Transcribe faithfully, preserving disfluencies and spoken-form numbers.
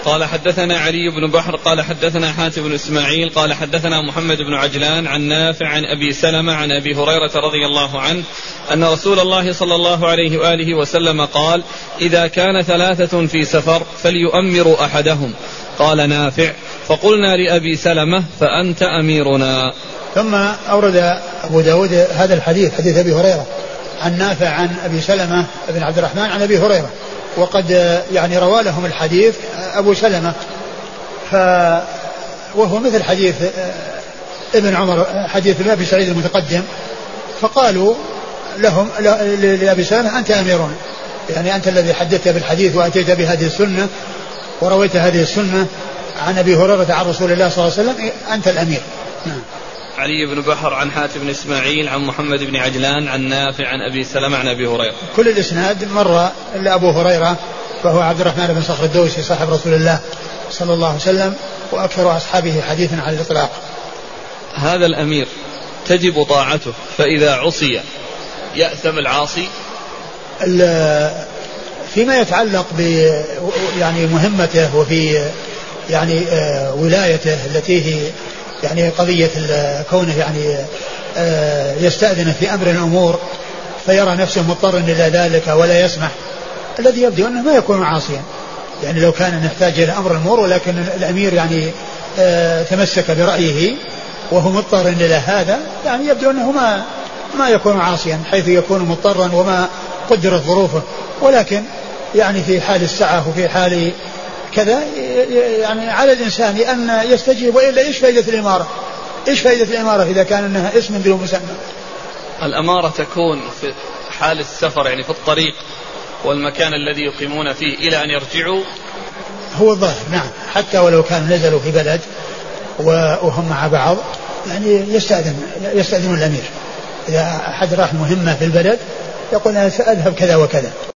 قال حدثنا علي بن بحر قال حدثنا حاتم بن إسماعيل قال حدثنا محمد بن عجلان عن نافع عن أبي سلمة عن أبي هريرة رضي الله عنه أن رسول الله صلى الله عليه وآله وسلم قال إذا كان ثلاثة في سفر فليؤمروا أحدهم. قال نافع فقلنا لأبي سلمة فأنت أميرنا. ثم أورد أبو داود هذا الحديث حديث أبي هريرة عن نافع عن أبي سلمة بن عبد الرحمن عن أبي هريرة، وقد يعني روى لهم الحديث أبو سلمة ف وهو مثل حديث ابن عمر حديث أبي سعيد المتقدم، فقالوا لهم لأبي سلمة أنت أميرون، يعني أنت الذي حدثت بالحديث وأتيت بهذه السنة ورويت هذه السنة عن أبي هريرة عن رسول الله صلى الله عليه وسلم، أنت الأمير. نعم. علي بن بحر عن حاتم بن إسماعيل عن محمد بن عجلان عن نافع عن أبي سلمة عن أبي هريرة. كل الإسناد مر إلا أبو هريرة فهو عبد الرحمن بن صخر الدوسي صاحب رسول الله صلى الله عليه وسلم وأكثر أصحابه حديثا على الإطلاق. هذا الأمير تجب طاعته، فإذا عصي يأثم العاصي؟ فيما يتعلق ب يعني مهمته وفي يعني ولايته التي هي يعني قضية كونه يعني يستأذن في أمر الأمور فيرى نفسه مضطر إلى ذلك ولا يسمح، الذي يبدو أنه ما يكون عاصيا، يعني لو كان نحتاج إلى أمر الأمور ولكن الأمير يعني تمسك برأيه وهو مضطر إلى هذا، يعني يبدو أنه ما ما يكون عاصيا حيث يكون مضطرا وما قدرت ظروفه، ولكن يعني في حال السعة وفي حال كذا يعني على الإنسان أن يستجيب، وإلا إيش فائدة الإمارة؟ إيش فائدة الإمارة إذا كان أنها اسم بلا مسمى؟ الأمارة تكون في حال السفر يعني في الطريق والمكان الذي يقيمون فيه إلى أن يرجعوا. هو الظاهر نعم، حتى ولو كانوا نزلوا في بلد وهم مع بعض يعني يستأذن يستأذن الأمير إذا أحد راح مهمة في البلد يقول أنا سأذهب كذا وكذا.